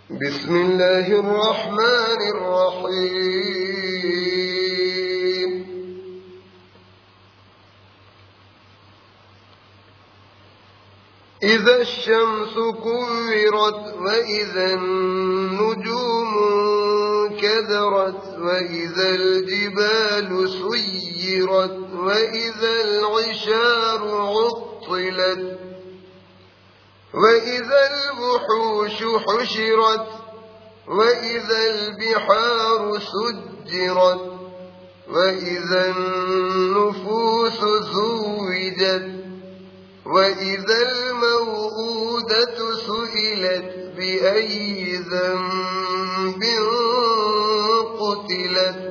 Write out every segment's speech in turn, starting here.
بسم الله الرحمن الرحيم. إذا الشمس كورت وإذا النجوم انكدرت وإذا الجبال سيرت وإذا العشار عطلت وإذا الوحوش حشرت وإذا البحار سجرت وإذا النفوس زوجت وإذا الموءودة سئلت بأي ذنب قتلت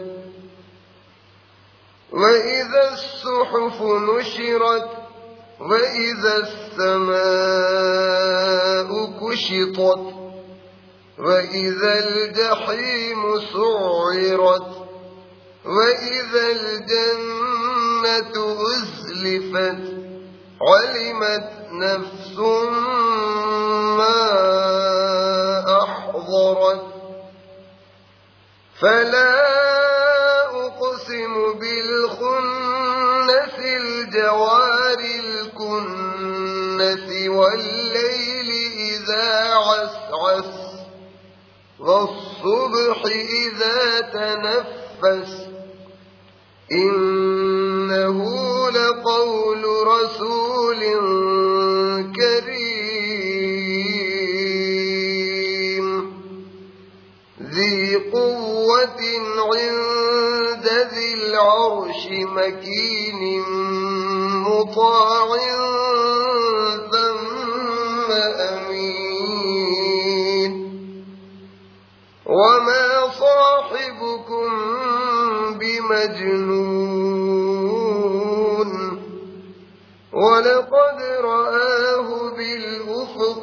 وإذا الصحف نشرت وإذا السماء كشطت وإذا الجحيم سعرت وإذا الجنة أزلفت علمت نفس ما أحضرت فلا أقسم بالخنس الجوار الكنس والليل إذا عسعس والصبح إذا تنفس إنه لقول رسول كريم ذي قوة عند ذي العرش مكين مطاع ثم أمين وما صاحبكم بمجنون ولقد رآه بالأفق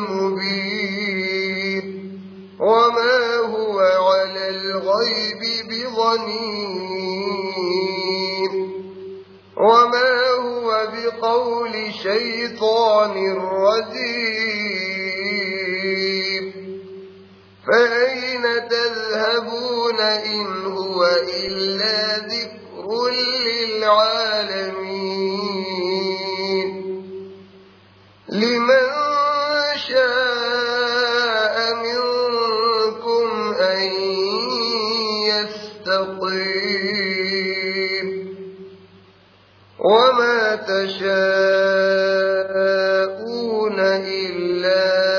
المبين وما هو على الغيب بضنين وما هو بقول شيطان رجيم فأين تذهبون إن هو إلا ذكر للعالمين لمن شاء منكم أن يستقيم وما تشاءون إلا